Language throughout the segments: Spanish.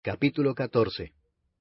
Capítulo 14.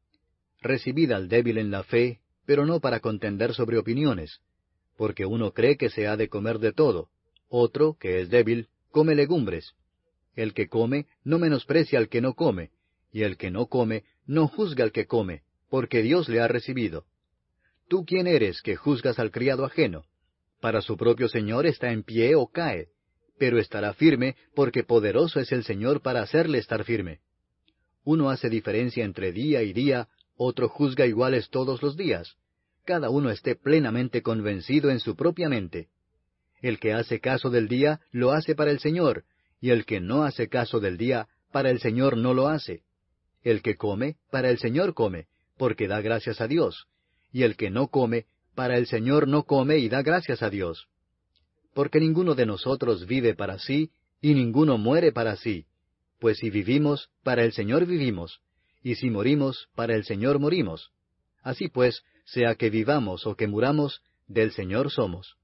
Recibid al débil en la fe, pero no para contender sobre opiniones, porque uno cree que se ha de comer de todo, otro, que es débil, come legumbres. El que come no menosprecia al que no come, y el que no come no juzga al que come, porque Dios le ha recibido. ¿Tú quién eres que juzgas al criado ajeno? Para su propio Señor está en pie o cae, pero estará firme, porque poderoso es el Señor para hacerle estar firme. Uno hace diferencia entre día y día, otro juzga iguales todos los días. Cada uno esté plenamente convencido en su propia mente. El que hace caso del día, lo hace para el Señor, y el que no hace caso del día, para el Señor no lo hace. El que come, para el Señor come, porque da gracias a Dios. Y el que no come, para el Señor no come y da gracias a Dios. Porque ninguno de nosotros vive para sí, y ninguno muere para sí. Pues si vivimos, para el Señor vivimos, y si morimos, para el Señor morimos. Así pues, sea que vivamos o que muramos, del Señor somos.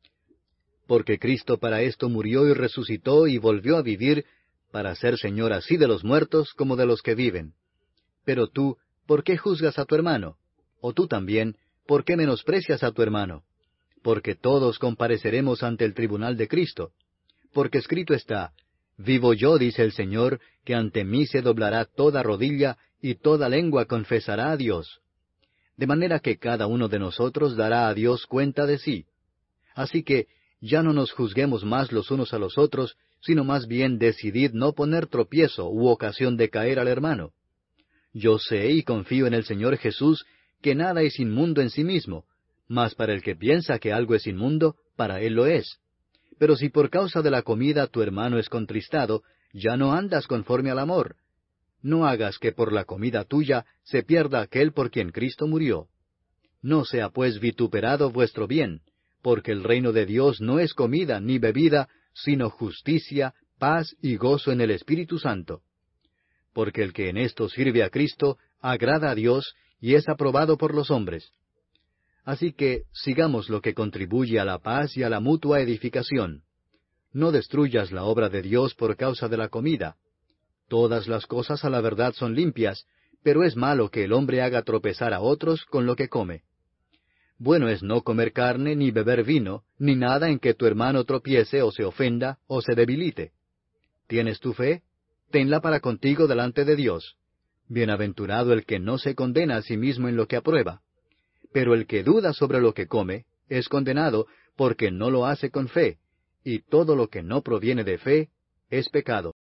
Porque Cristo para esto murió y resucitó y volvió a vivir, para ser Señor así de los muertos como de los que viven. Pero tú, ¿por qué juzgas a tu hermano? O tú también, ¿por qué menosprecias a tu hermano? Porque todos compareceremos ante el tribunal de Cristo. Porque escrito está, vivo yo, dice el Señor, que ante mí se doblará toda rodilla y toda lengua confesará a Dios. De manera que cada uno de nosotros dará a Dios cuenta de sí. Así que ya no nos juzguemos más los unos a los otros, sino más bien decidid no poner tropiezo u ocasión de caer al hermano. Yo sé y confío en el Señor Jesús que nada es inmundo en sí mismo, mas para el que piensa que algo es inmundo, para él lo es. Pero si por causa de la comida tu hermano es contristado, ya no andas conforme al amor. No hagas que por la comida tuya se pierda aquel por quien Cristo murió. No sea pues vituperado vuestro bien, porque el reino de Dios no es comida ni bebida, sino justicia, paz y gozo en el Espíritu Santo. Porque el que en esto sirve a Cristo, agrada a Dios y es aprobado por los hombres. Así que sigamos lo que contribuye a la paz y a la mutua edificación. No destruyas la obra de Dios por causa de la comida. Todas las cosas a la verdad son limpias, pero es malo que el hombre haga tropezar a otros con lo que come. Bueno es no comer carne, ni beber vino, ni nada en que tu hermano tropiece o se ofenda o se debilite. ¿Tienes tu fe? Tenla para contigo delante de Dios. Bienaventurado el que no se condena a sí mismo en lo que aprueba. Pero el que duda sobre lo que come, es condenado, porque no lo hace con fe, y todo lo que no proviene de fe, es pecado.